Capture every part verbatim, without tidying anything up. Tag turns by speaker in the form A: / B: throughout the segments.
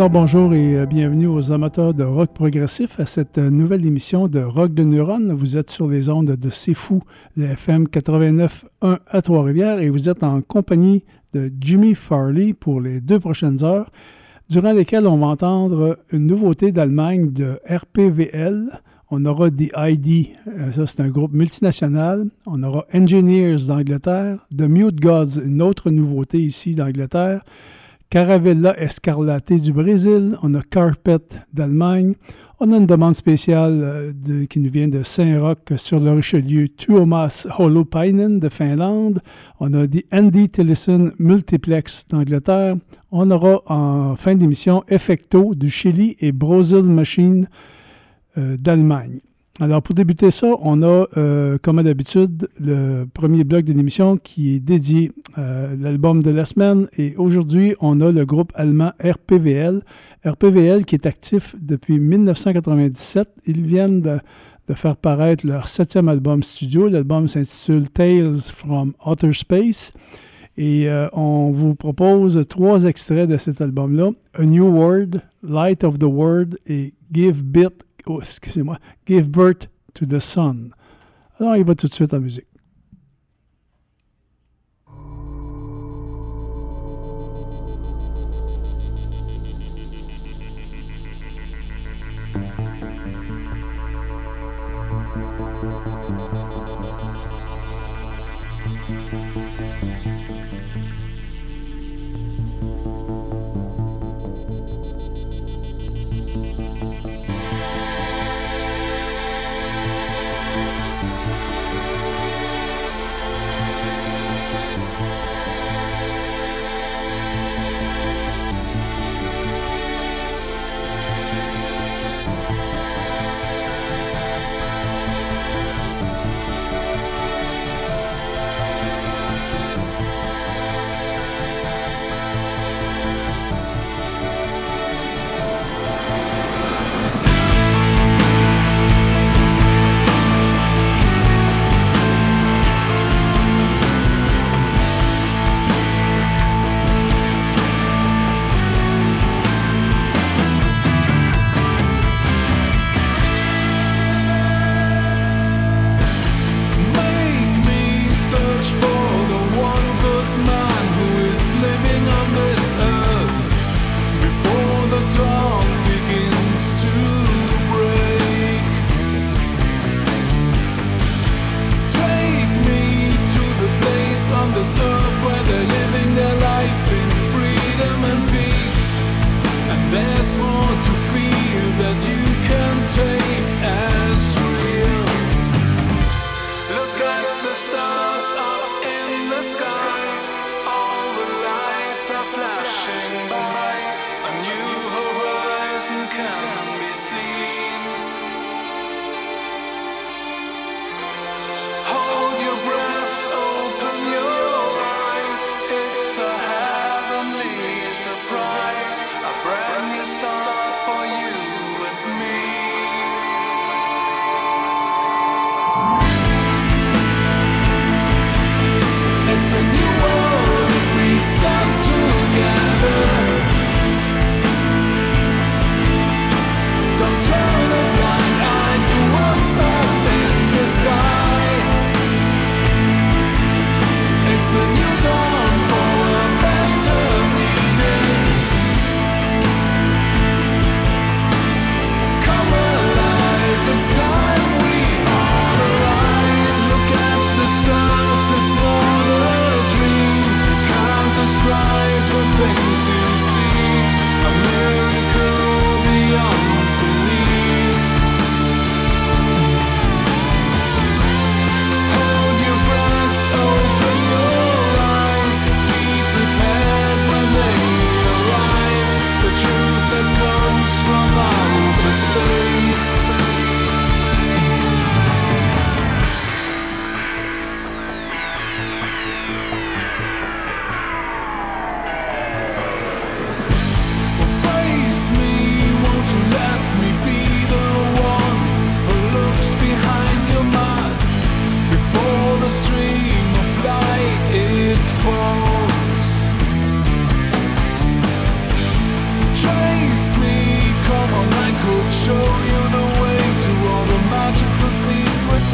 A: Alors bonjour et euh, bienvenue aux amateurs de rock progressif à cette euh, nouvelle émission de Rock de Neuronne. Vous êtes sur les ondes de C'est Fou, le F M quatre-vingt-neuf point un à Trois-Rivières et vous êtes en compagnie de Jimmy Farley pour les deux prochaines heures, durant lesquelles on va entendre une nouveauté d'Allemagne de R P V L. On aura The I D, euh, ça c'est un groupe multinational. On aura Engineers d'Angleterre, The Mute Gods, une autre nouveauté ici d'Angleterre. Caravella Escarlate du Brésil, on a Carpet d'Allemagne, on a une demande spéciale euh, de, qui nous vient de Saint-Roch sur le Richelieu, Tuomas Holopainen de Finlande, on a The Andy Tillison Multiplex d'Angleterre, on aura en fin d'émission Effecto du Chili et Brazil Machine euh, d'Allemagne. Alors, pour débuter ça, on a, euh, comme à d'habitude, le premier bloc de l'émission qui est dédié à l'album de la semaine. Et aujourd'hui, on a le groupe allemand R P V L. R P V L qui est actif depuis dix-neuf cent quatre-vingt-dix-sept. Ils viennent de, de faire paraître leur septième album studio. L'album s'intitule Tales from Outer Space. Et euh, on vous propose trois extraits de cet album-là. A New World, Light of the World et Give Bit Oh, excusez-moi, Give Birth to the Sun. Alors, il va tout de suite en musique.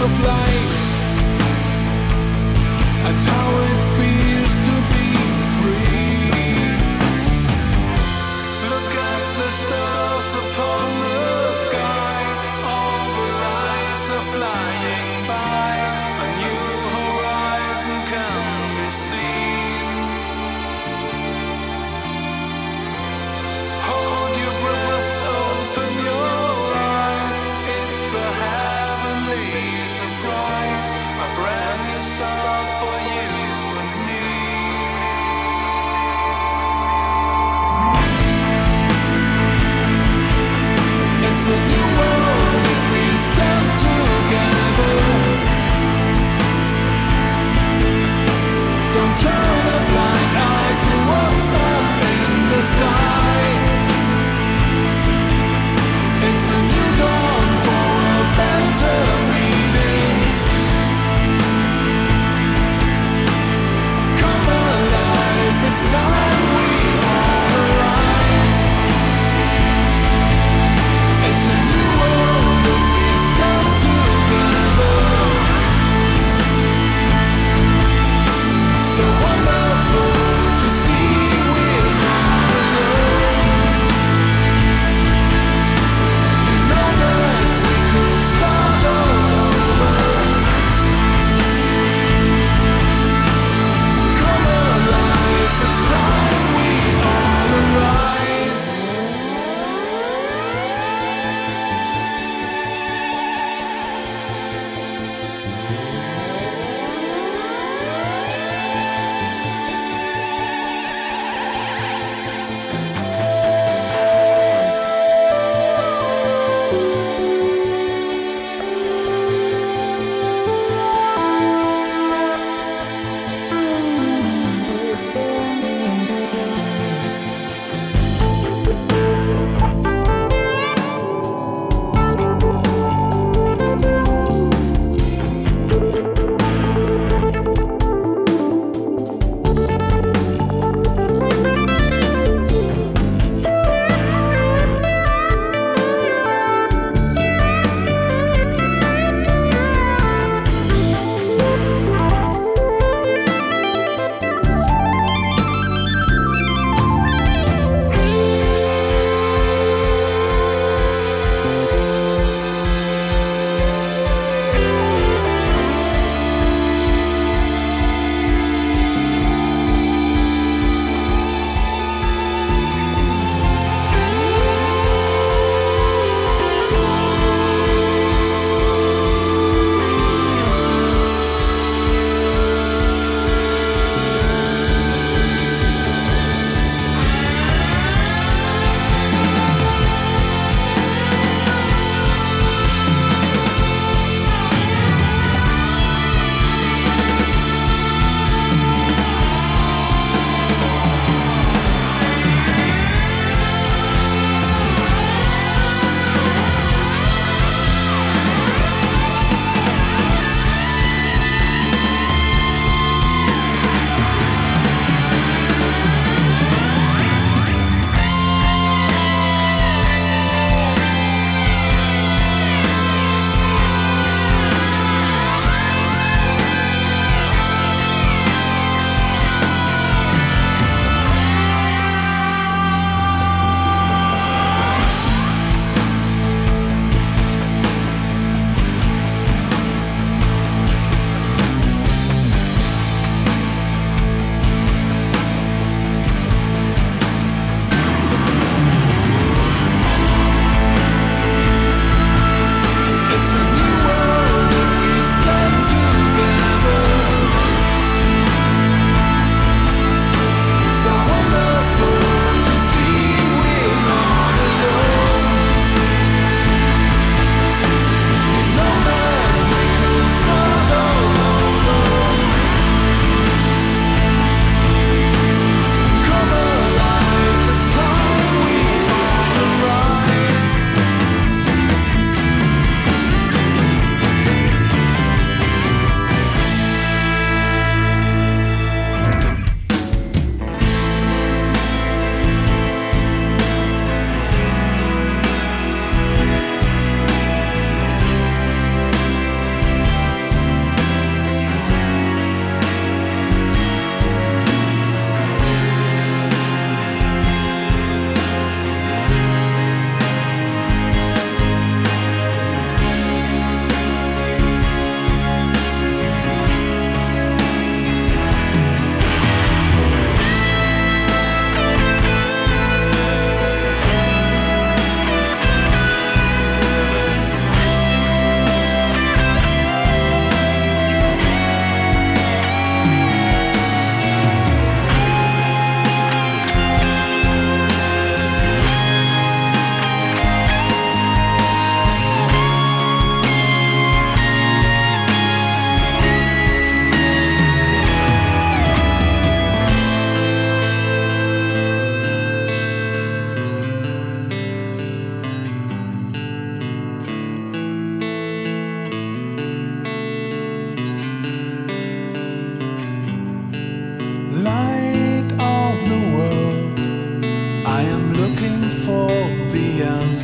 B: of light and how it feels to be free. Look at the stars upon the sky, all the lights are flying by, a new horizon can be seen. Hold your breath, open your eyes, it's a heavenly surprise, a brand new start for you and me. It's a new world if we stand together.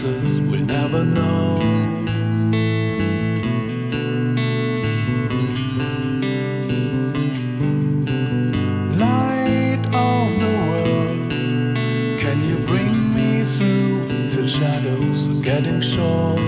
B: answers we'll never know. Light of the world, can you bring me through till shadows are getting short?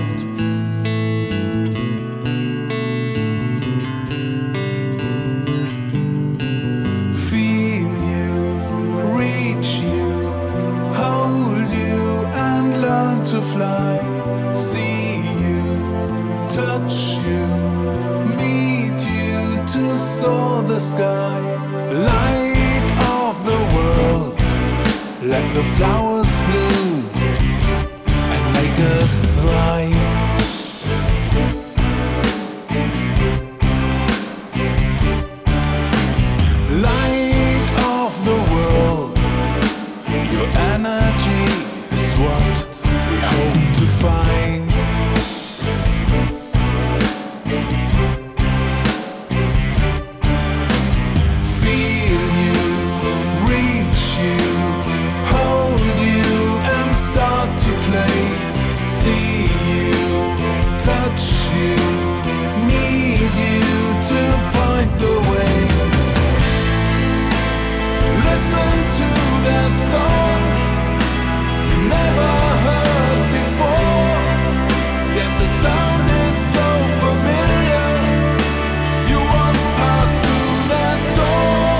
B: Fly, see you, touch you, meet you to soar the sky. Light of the world, let the flowers bloom and make us thrive. Light of the world, your energy is what hope to find. Feel you, reach you, hold you and start to play. See you, touch you, need you to point the way. Listen to that song you never heard before, yet the sound is so familiar. You once passed through that door.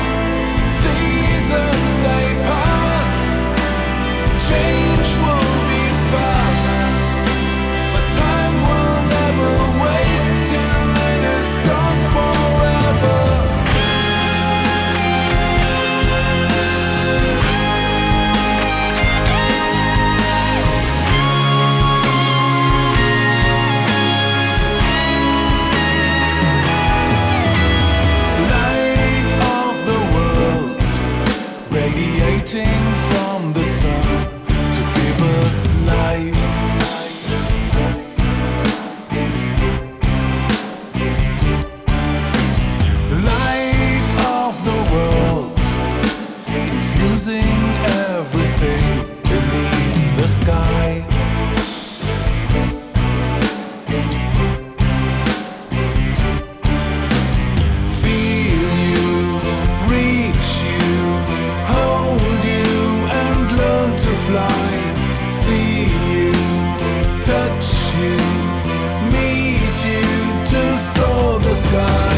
B: Seasons they pass, change will be fast, but time will never wait till it is gone forever. Radiating from the sun to give us life. Light of the world, infusing everything beneath the sky. Fly, see you, touch you, meet you to soar the sky.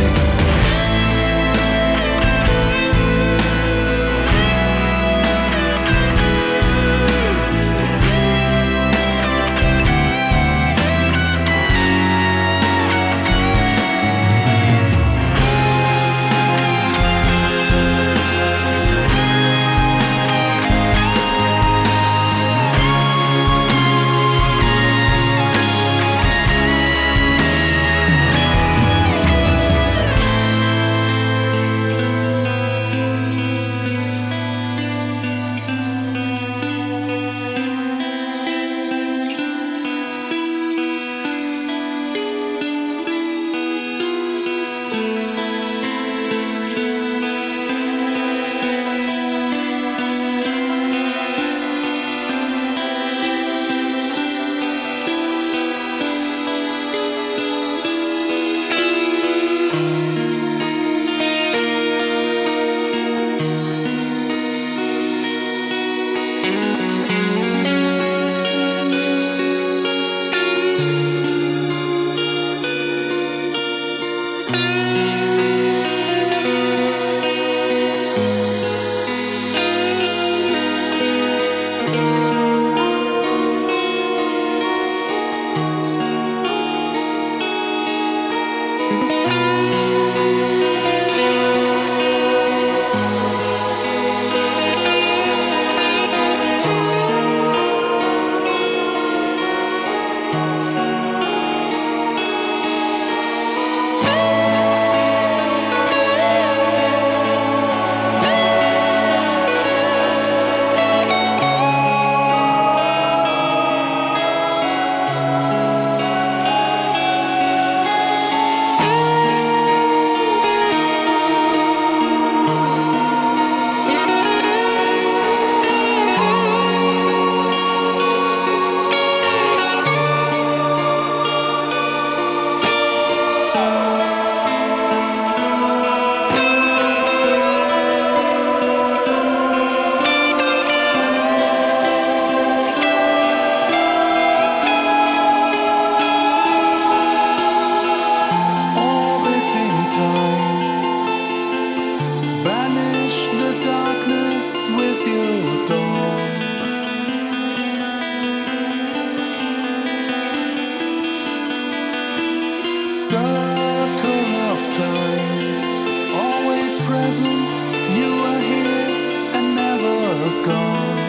B: time, always present, you are here and never gone.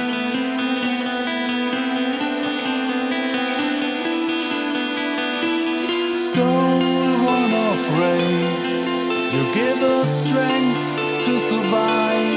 B: Soul one of rain, you give us strength to survive.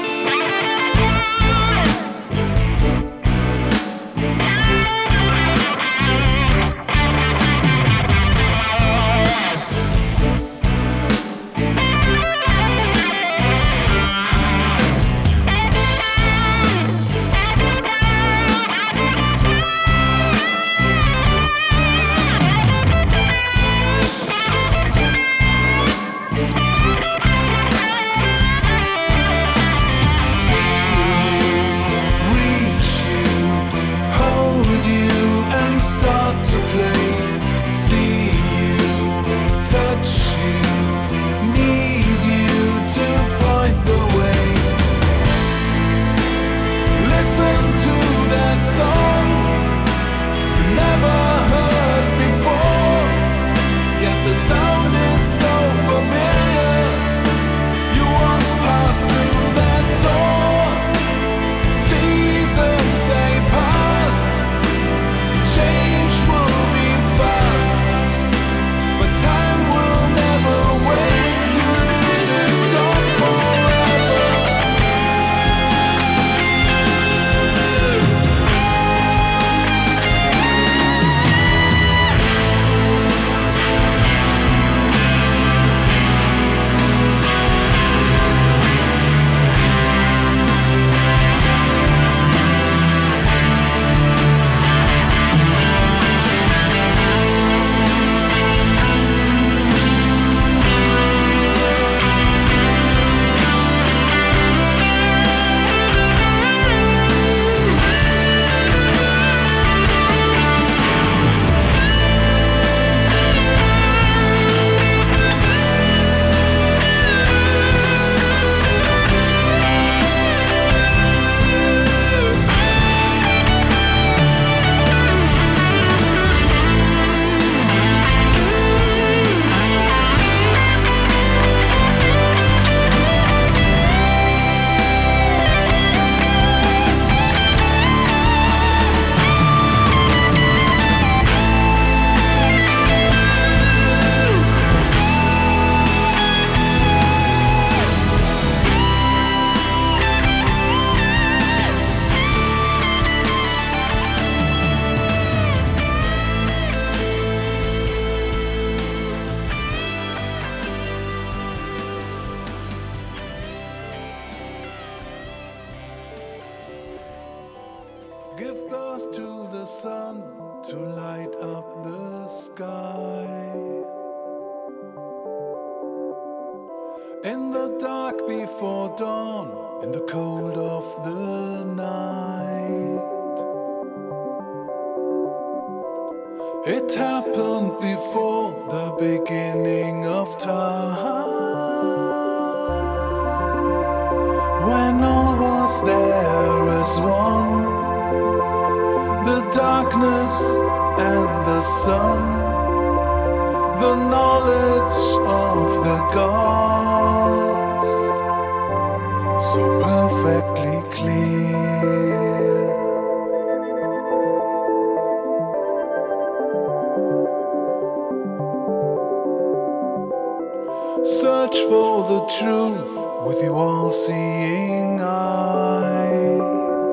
B: Give birth to the sun to light up the sky. In the dark before dawn, in the cold of the night. It happened before the beginning of time, when all was there as one. The darkness and the sun, the knowledge of the gods, so perfectly clear. Search for the truth with your all-seeing eye,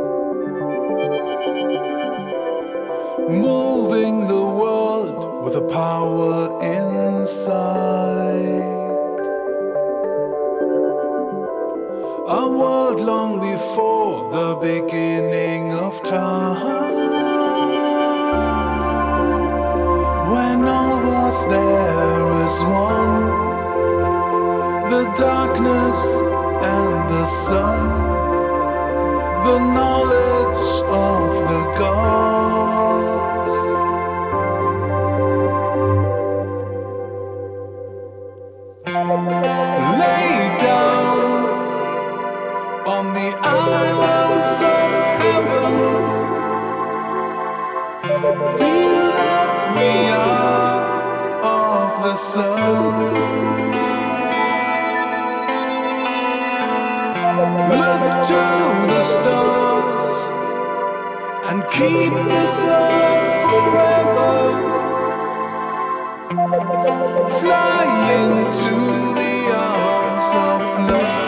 B: moving the world with a power inside. A world long before the beginning of time, when all was there as one. The darkness and the sun, the knowledge of the gods. Lay down on the islands of heaven, feel that we are of the sun. Look to the stars and keep this love forever. Fly into the arms of love.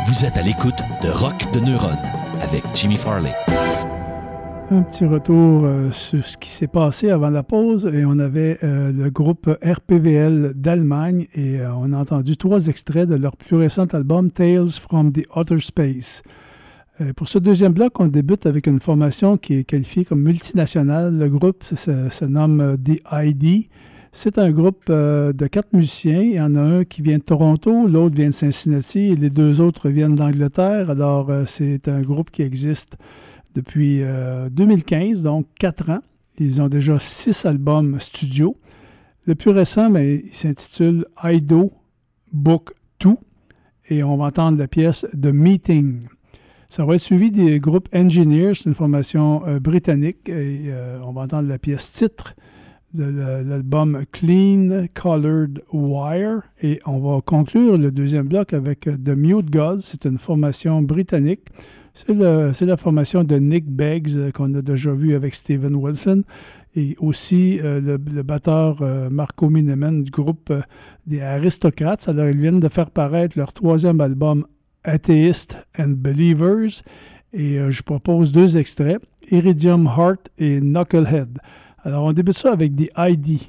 C: Vous êtes à l'écoute de Rock de Neuronne avec Jimmy Farley.
A: Un petit retour euh, sur ce qui s'est passé avant la pause et on avait euh, le groupe R P V L d'Allemagne et euh, on a entendu trois extraits de leur plus récent album Tales from the Outer Space. Euh, pour ce deuxième bloc, on débute avec une formation qui est qualifiée comme multinationale. Le groupe se, se nomme The I D. C'est un groupe euh, de quatre musiciens. Il y en a un qui vient de Toronto, l'autre vient de Cincinnati et les deux autres viennent d'Angleterre. Alors, euh, c'est un groupe qui existe depuis euh, deux mille quinze, donc quatre ans. Ils ont déjà six albums studio. Le plus récent, mais, il s'intitule I D O Book deux et on va entendre la pièce The Meeting. Ça va être suivi des groupes Engineers, c'est une formation euh, britannique et euh, on va entendre la pièce titre de l'album Clean Colored Wire et on va conclure le deuxième bloc avec The Mute Gods. C'est une formation britannique. C'est, le, c'est la formation de Nick Beggs euh, qu'on a déjà vu avec Steven Wilson et aussi euh, le, le batteur euh, Marco Minnemann du groupe euh, des Aristocrats. Alors, ils viennent de faire paraître leur troisième album Atheist and Believers et euh, je propose deux extraits, Iridium Heart et Knucklehead. Alors, on débute ça avec The I D.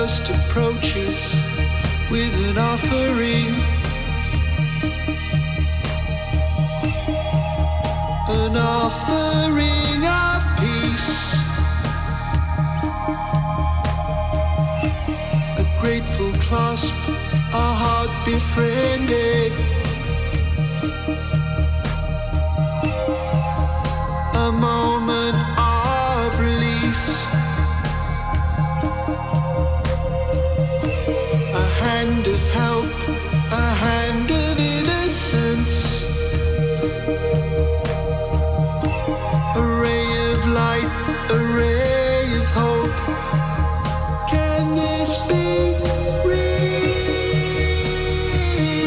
D: first approaches with an offering, an offering of peace, a grateful clasp, a heart befriended, a moment of release, a hand of help, a hand of innocence, a ray of light, a ray of hope. Can this be real?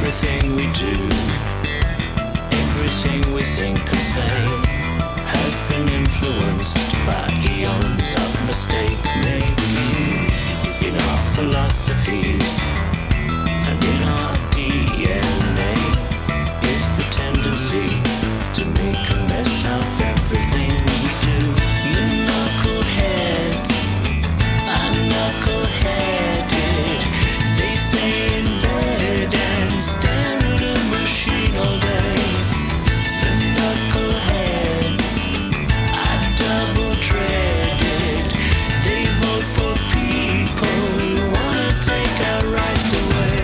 E: Everything we do, everything we think and say, has been influenced by eons of mistake making. In our philosophies and in our D N A is the tendency to make a mess of everything we do. The knuckleheads are knuckleheaded. They stay in bed and stare at a machine all day. The knuckleheads are double dreaded. They vote for people who wanna take our rights away.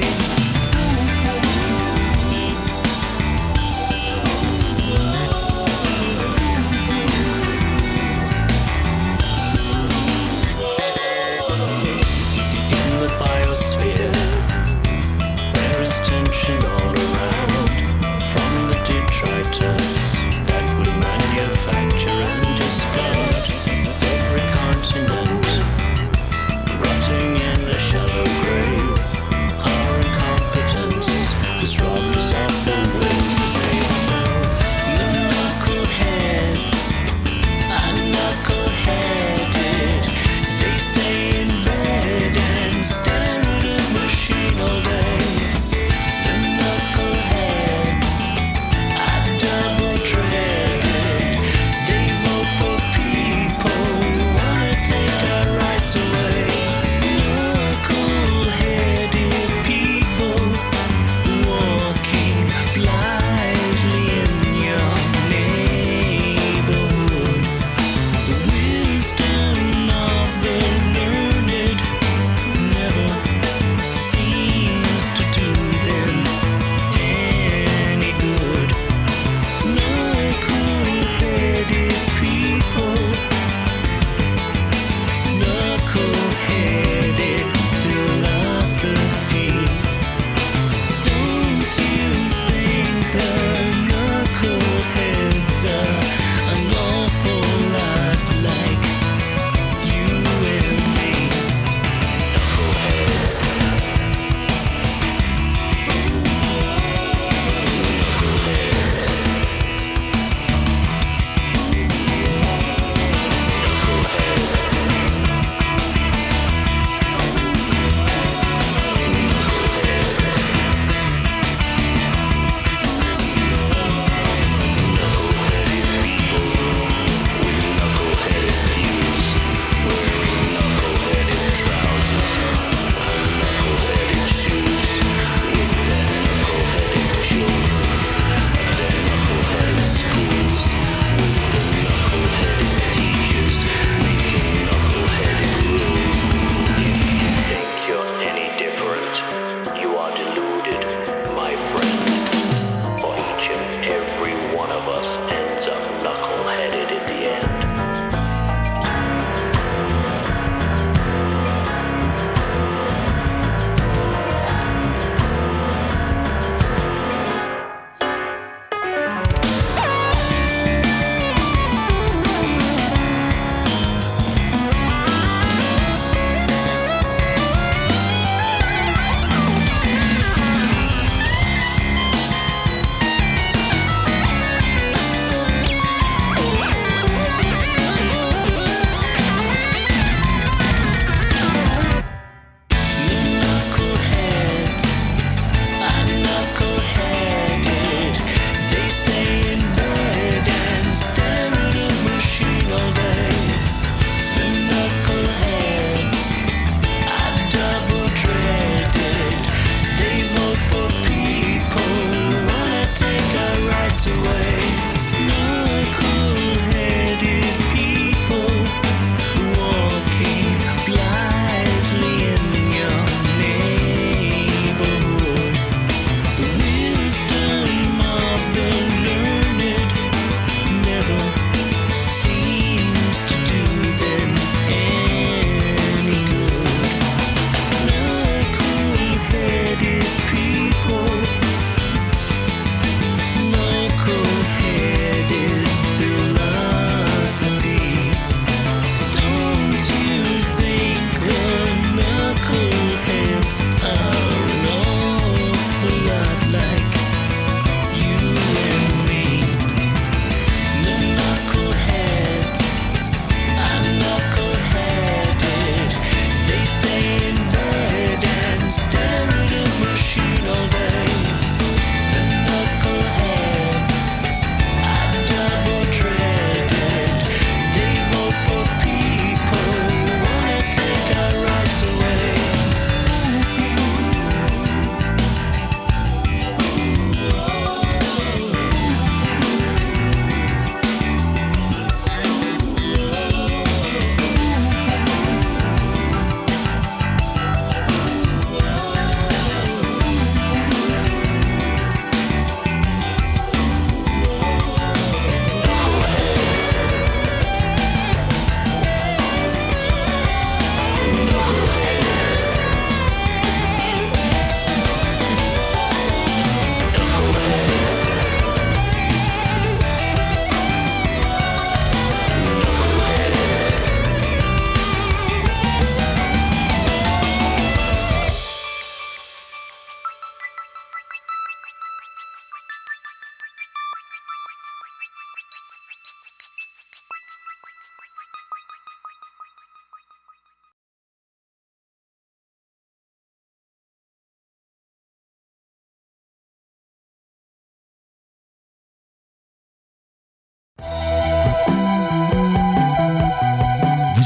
E: In the biosphere, there is tension all around, from the detritus that we manufacture and discard. Every continent rotting in a shallow grave. Our incompetence has robbed us of the will to save ourselves. The knuckleheads are knuckleheaded. They stay in bed and stare at a machine all day. The knuckleheads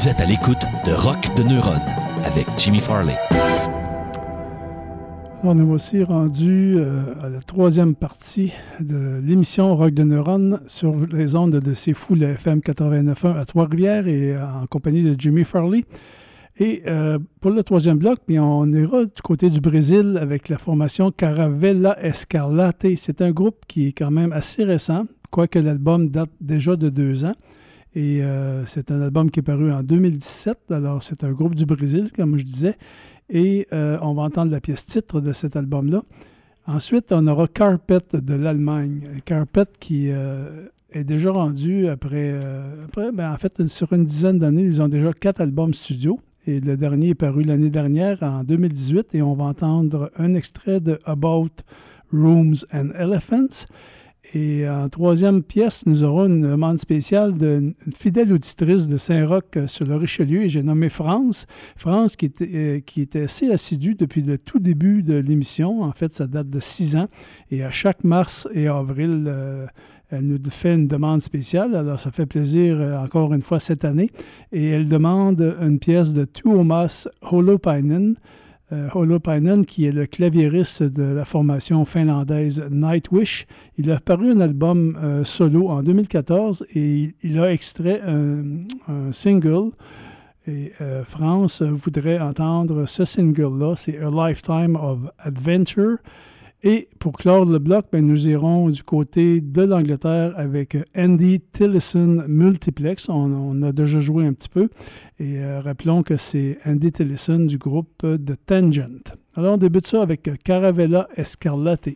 C: Vous êtes à l'écoute de Rock de Neuronne avec Jimmy Farley.
A: On est aussi rendu euh, à la troisième partie de l'émission Rock de Neuronne sur les ondes de C'est Fou, le F M quatre-vingt-neuf point un à Trois-Rivières et euh, en compagnie de Jimmy Farley. Et euh, pour le troisième bloc, bien, on ira du côté du Brésil avec la formation Caravela Escarlate. C'est un groupe qui est quand même assez récent, quoique l'album date déjà de deux ans. Et euh, c'est un album qui est paru en deux mille dix-sept. Alors, c'est un groupe du Brésil, comme je disais. Et euh, on va entendre la pièce titre de cet album-là. Ensuite, on aura Carpet de l'Allemagne. Carpet qui euh, est déjà rendu après, euh, après ben, en fait, sur une dizaine d'années, ils ont déjà quatre albums studio. Et le dernier est paru l'année dernière, en deux mille dix-huit. Et on va entendre un extrait de About Rooms and Elephants. Et en troisième pièce, nous aurons une demande spéciale d'une fidèle auditrice de Saint-Roch sur le Richelieu, et j'ai nommé France. France qui était, euh, qui était assez assidue depuis le tout début de l'émission. En fait, ça date de six ans. Et à chaque mars et avril, euh, elle nous fait une demande spéciale. Alors, ça fait plaisir euh, encore une fois cette année. Et elle demande une pièce de Tuomas Holopainen. Euh, Holopainen, qui est le claviériste de la formation finlandaise Nightwish. Il a paru un album euh, solo en deux mille quatorze et il a extrait un, un single. Et euh, France voudrait entendre ce single-là, c'est A Lifetime of Adventure. Et pour clore le bloc, ben, nous irons du côté de l'Angleterre avec Andy Tillison Multiplex. On, on a déjà joué un petit peu. Et euh, rappelons que c'est Andy Tillison du groupe de Tangent. Alors, on débute ça avec Caravela Escarlate.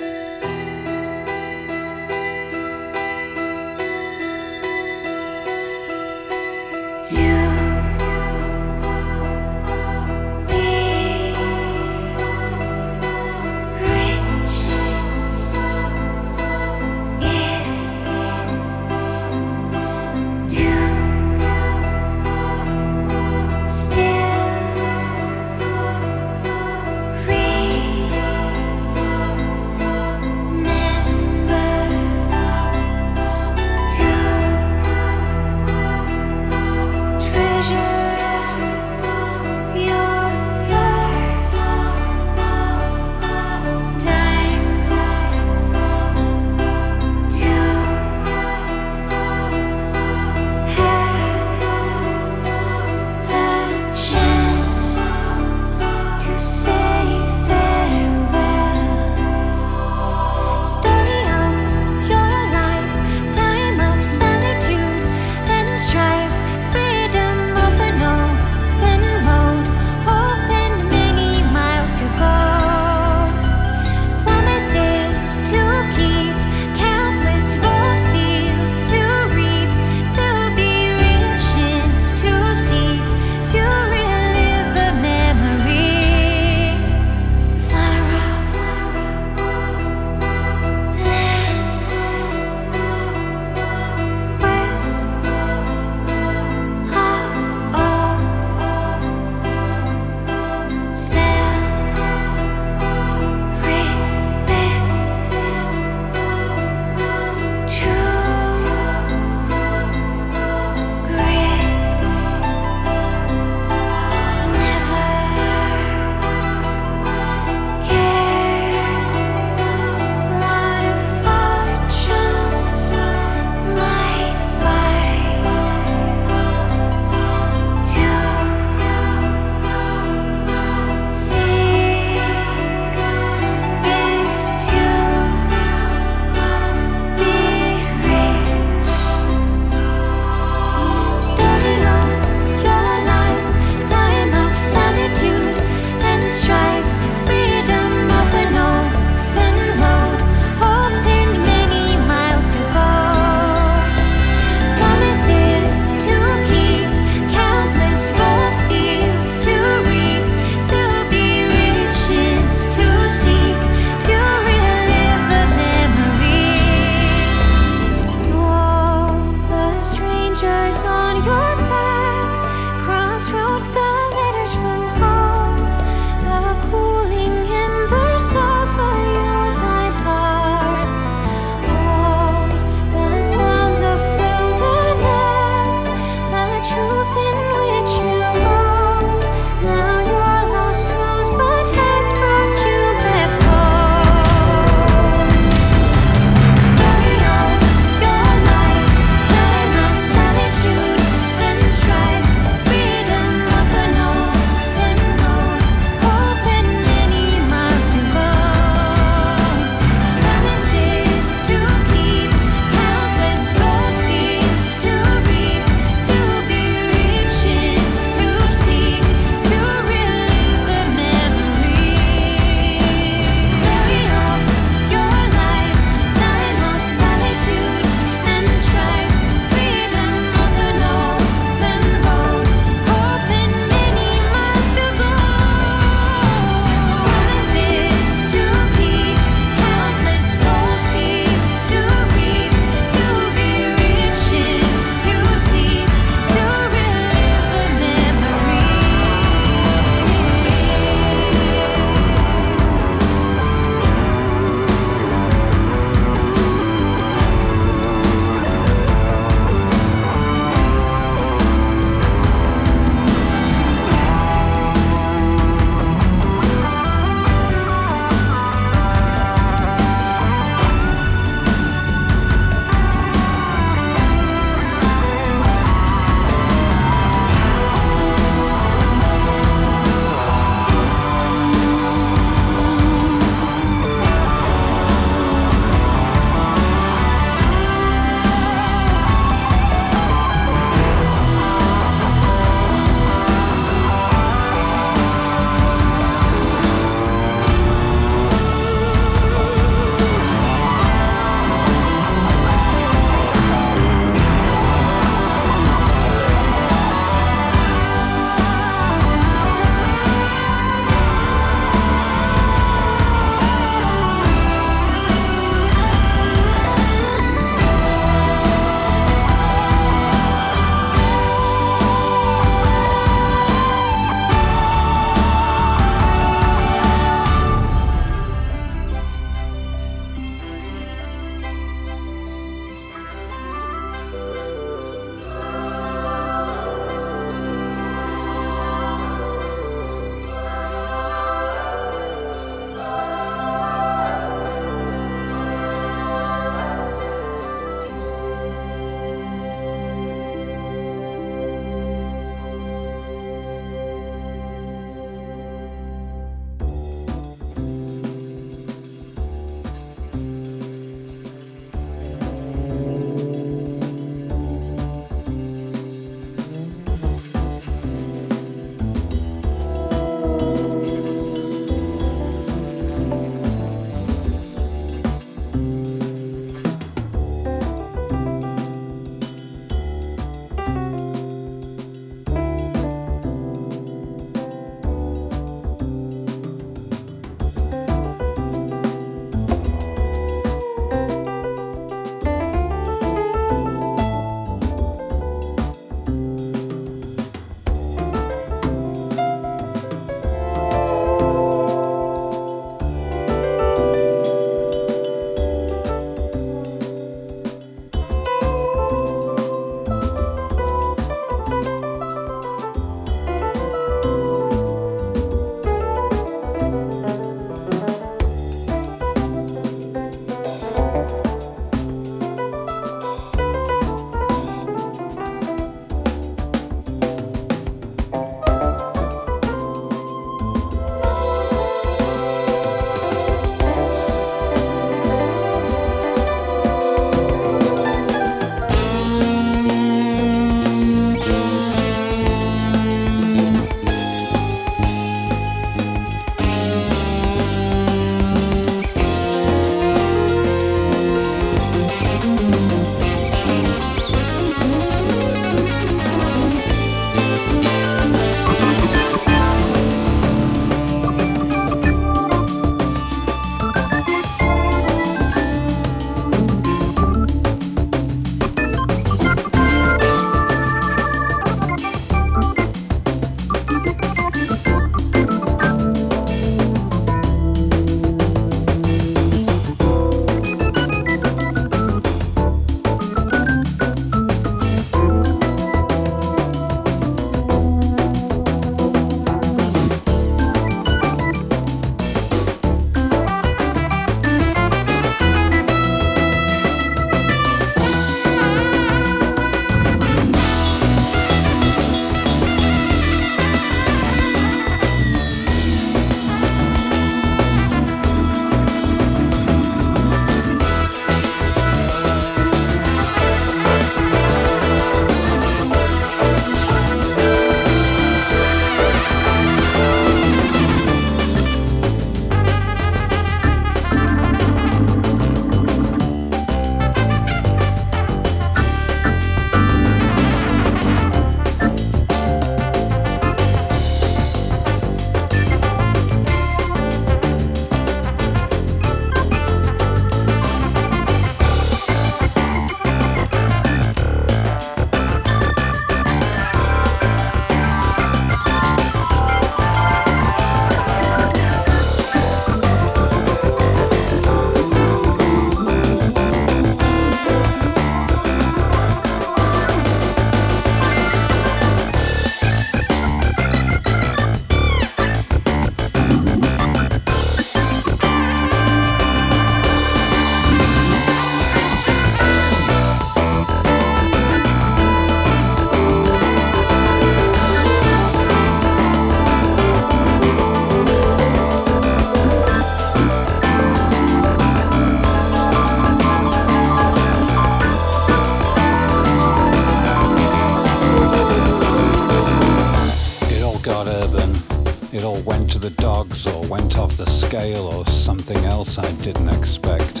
F: to the dogs or went off the scale or something else I didn't expect.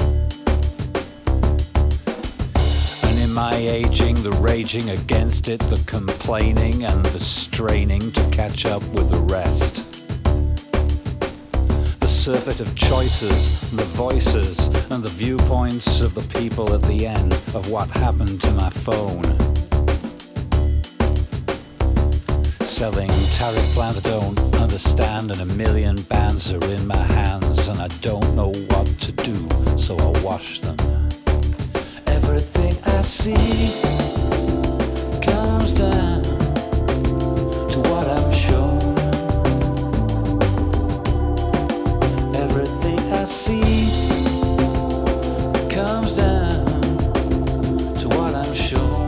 F: And in my aging, the raging against it, the complaining and the straining to catch up with the rest. The surfeit of choices, and the voices, and the viewpoints of the people at the end of what happened to my phone. Selling tariff plans I don't understand, and a million bands are in my hands, and I don't know what to do, so I wash them. Everything I see comes down to what I'm shown. Everything I see comes down to what I'm shown.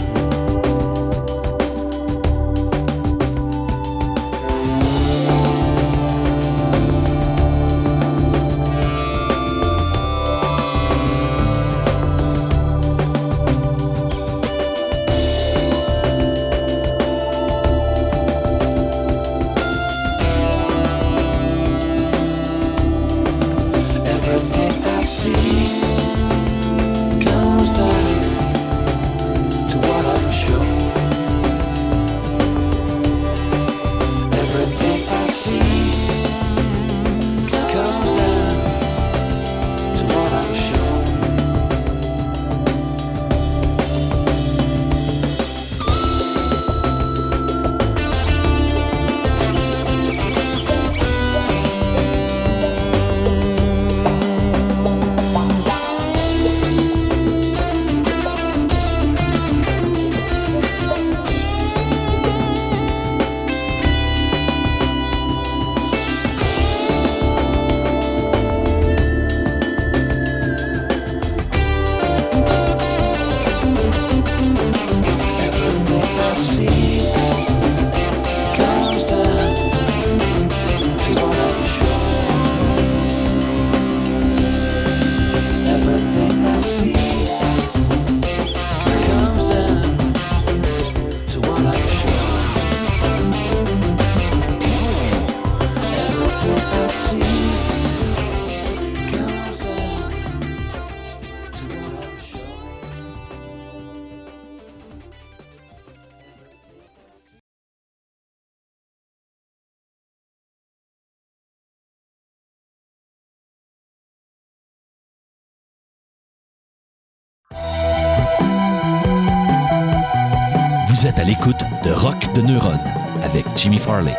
C: Vous êtes à l'écoute de Rock de Neuronne avec Jimmy Farley.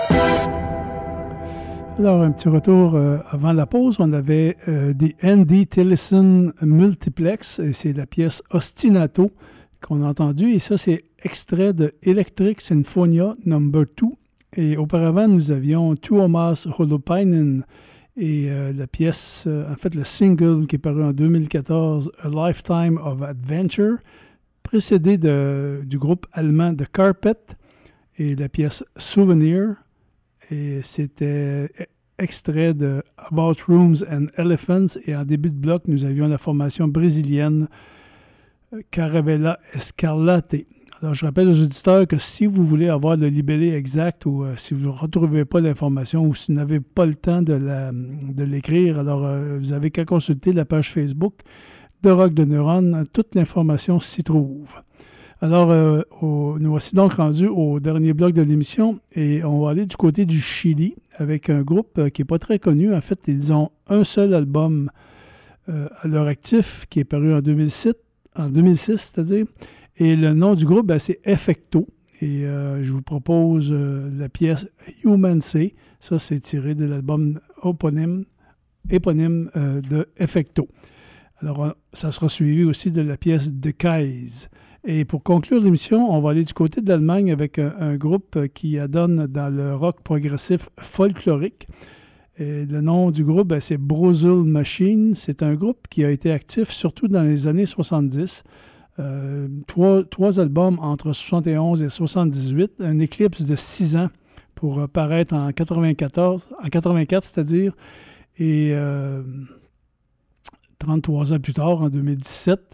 A: Alors, un petit retour euh, avant la pause. On avait euh, des Andy Tillison Multiplex, et c'est la pièce Ostinato qu'on a entendue. Et ça, c'est extrait de Electric Sinfonia number two. Et auparavant, nous avions Tuomas Holopainen et euh, la pièce, euh, en fait, le single qui est paru en deux mille quatorze, A Lifetime of Adventure, précédé de, du groupe allemand The Carpet et la pièce Souvenir. Et c'était extrait de About Rooms and Elephants. Et en début de bloc, nous avions la formation brésilienne Caravela Escarlate. Alors, je rappelle aux auditeurs que si vous voulez avoir le libellé exact ou euh, si vous ne retrouvez pas l'information ou si vous n'avez pas le temps de, la, de l'écrire, alors euh, vous avez qu'à consulter la page Facebook de Rock de Neuronne. Toute l'information s'y trouve. Alors, euh, au, nous voici donc rendus au dernier bloc de l'émission et on va aller du côté du Chili avec un groupe euh, qui n'est pas très connu. En fait, ils ont un seul album euh, à leur actif qui est paru en deux mille six, en deux mille six c'est-à-dire. Et le nom du groupe, ben, c'est Effecto. Et euh, je vous propose euh, la pièce Human C. Ça, c'est tiré de l'album éponyme, éponyme euh, de Effecto. Alors, ça sera suivi aussi de la pièce The Keys. Et pour conclure l'émission, on va aller du côté de l'Allemagne avec un, un groupe qui adonne dans le rock progressif folklorique. Et le nom du groupe, ben, c'est Brösel Machine. C'est un groupe qui a été actif surtout dans les années soixante-dix. Euh, trois, trois albums entre soixante et onze et soixante-dix-huit. Un éclipse de six ans pour paraître en quatre-vingt-quatorze, en quatre-vingt-quatre, c'est-à-dire. Et... Euh, trente-trois ans plus tard, en deux mille dix-sept,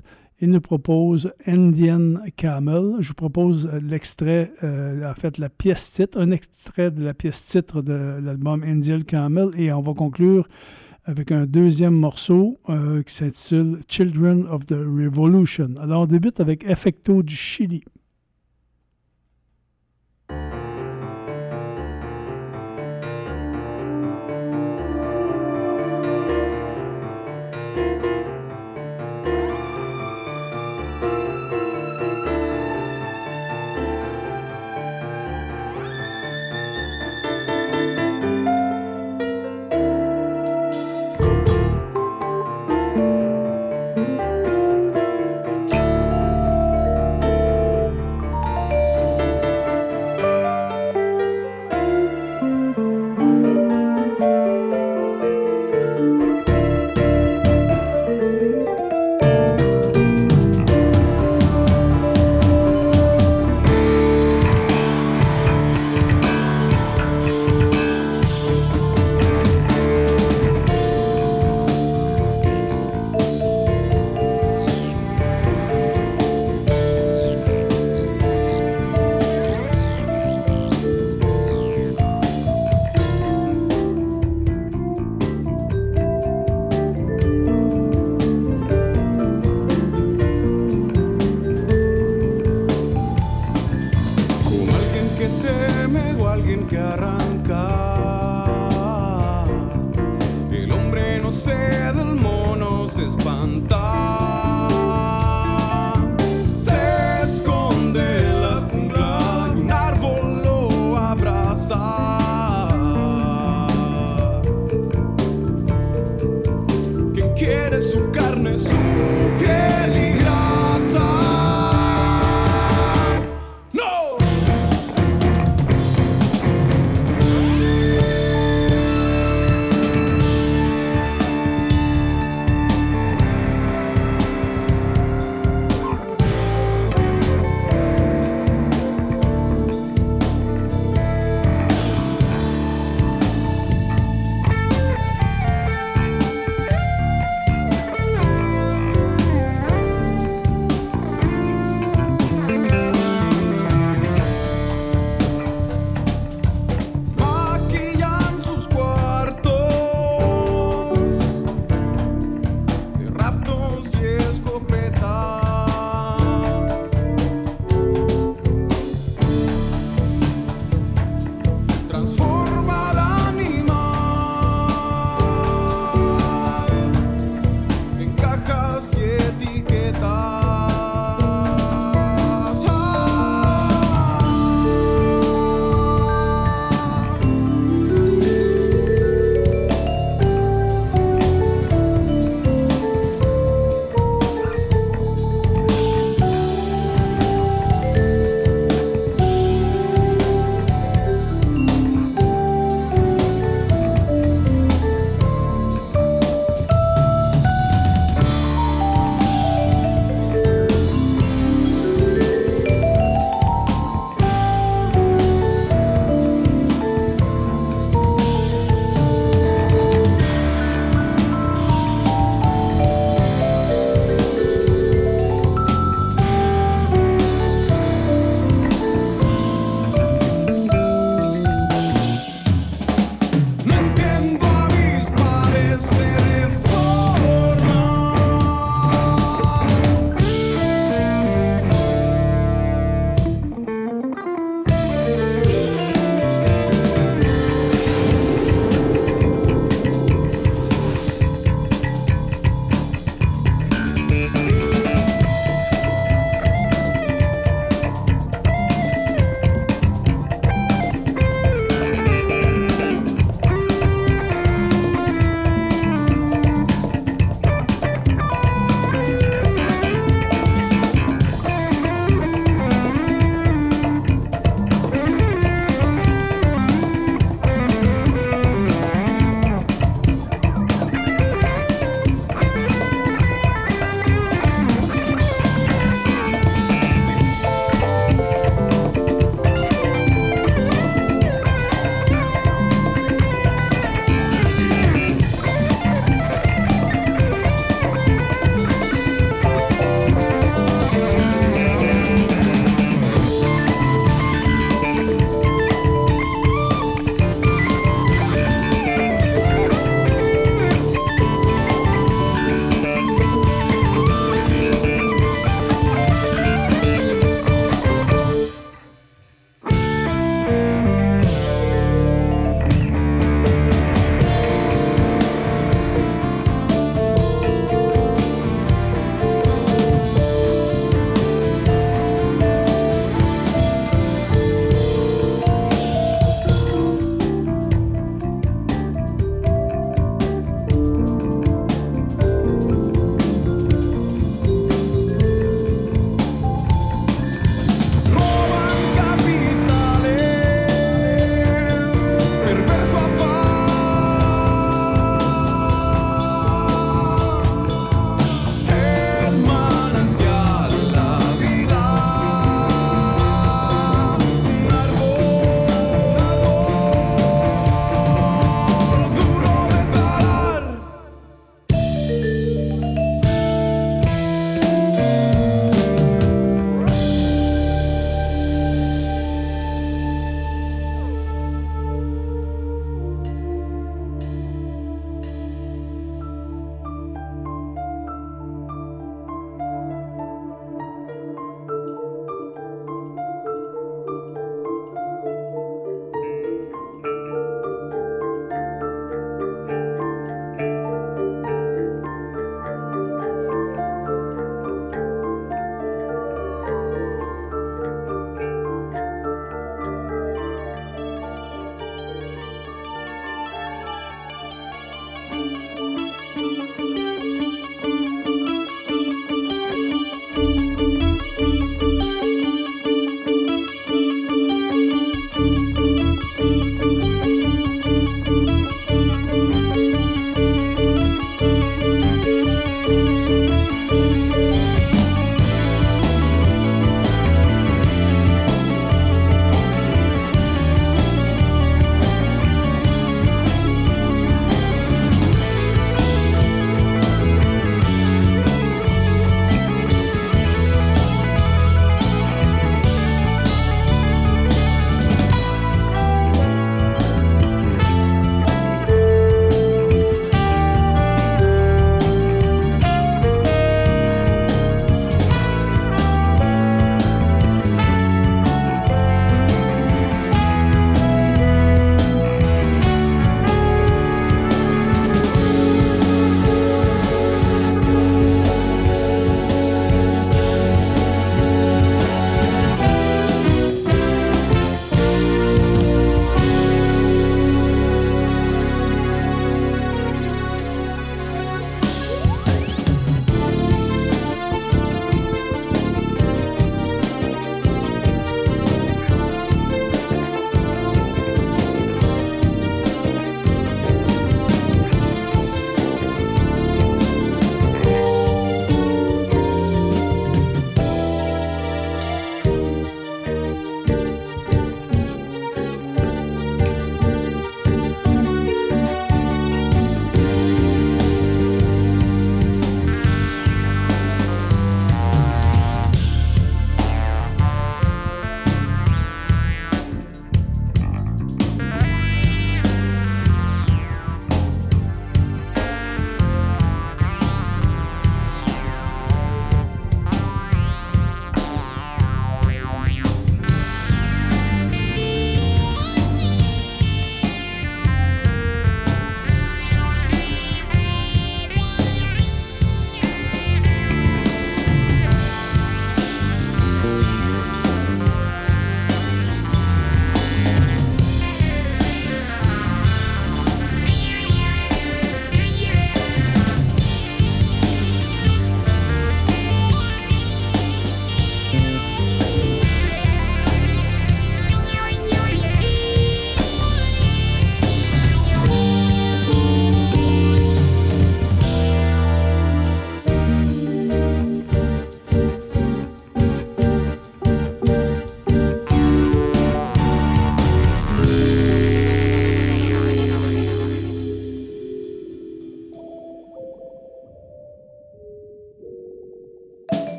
A: Il nous propose Indian Camel. Je vous propose l'extrait, euh, en fait, la pièce titre, un extrait de la pièce titre de l'album Indian Camel. Et on va conclure avec un deuxième morceau euh, qui s'intitule Children of the Revolution. Alors, on débute avec Effecto du Chili.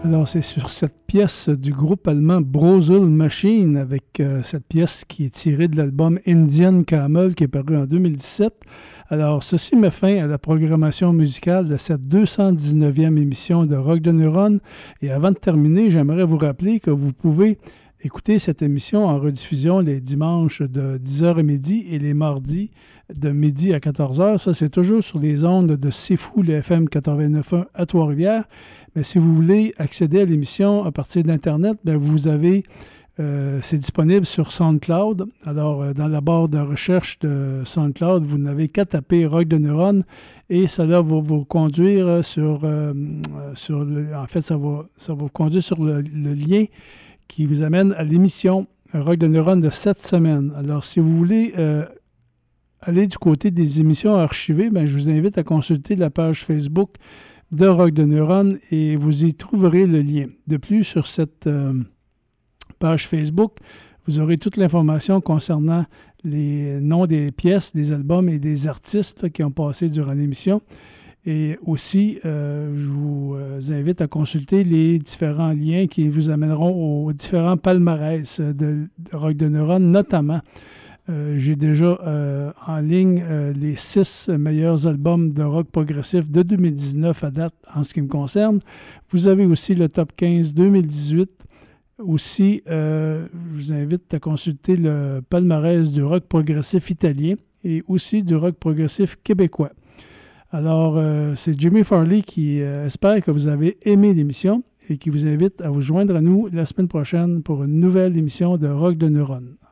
A: Alors, c'est sur cette pièce du groupe allemand Brösel Machine, avec euh, cette pièce qui est tirée de l'album Indian Camel, qui est paru en deux mille dix-sept. Alors, ceci met fin à la programmation musicale de cette deux cent dix-neuvième émission de Rock de Neuron. Et avant de terminer, j'aimerais vous rappeler que vous pouvez écouter cette émission en rediffusion les dimanches de dix heures à midi et les mardis de midi à quatorze heures. Ça, c'est toujours sur les ondes de C'est Fou, le F M quatre-vingt-neuf point un à Trois-Rivières. Mais si vous voulez accéder à l'émission à partir d'Internet, bien, vous avez, euh, c'est disponible sur SoundCloud. Alors, euh, dans la barre de recherche de SoundCloud, vous n'avez qu'à taper Rock de Neuron et ça là, va vous conduire sur, euh, sur le, en fait, ça va, ça va vous conduire sur le, le lien qui vous amène à l'émission Rock de Neuron de cette semaine. Alors, si vous voulez euh, aller du côté des émissions archivées, bien, je vous invite à consulter la page Facebook de Rock de Neuron et vous y trouverez le lien. De plus, sur cette euh, page Facebook, vous aurez toute l'information concernant les noms des pièces, des albums et des artistes qui ont passé durant l'émission. Et aussi, euh, je vous invite à consulter les différents liens qui vous amèneront aux différents palmarès de, de Rock de Neuron, notamment. Euh, j'ai déjà euh, en ligne euh, les six meilleurs albums de rock progressif de deux mille dix-neuf à date en ce qui me concerne. Vous avez aussi le top quinze deux mille dix-huit. Aussi, euh, je vous invite à consulter le palmarès du rock progressif italien et aussi du rock progressif québécois. Alors, euh, c'est Jimmy Farley qui euh, espère que vous avez aimé l'émission et qui vous invite à vous joindre à nous la semaine prochaine pour une nouvelle émission de Rock de Neuron.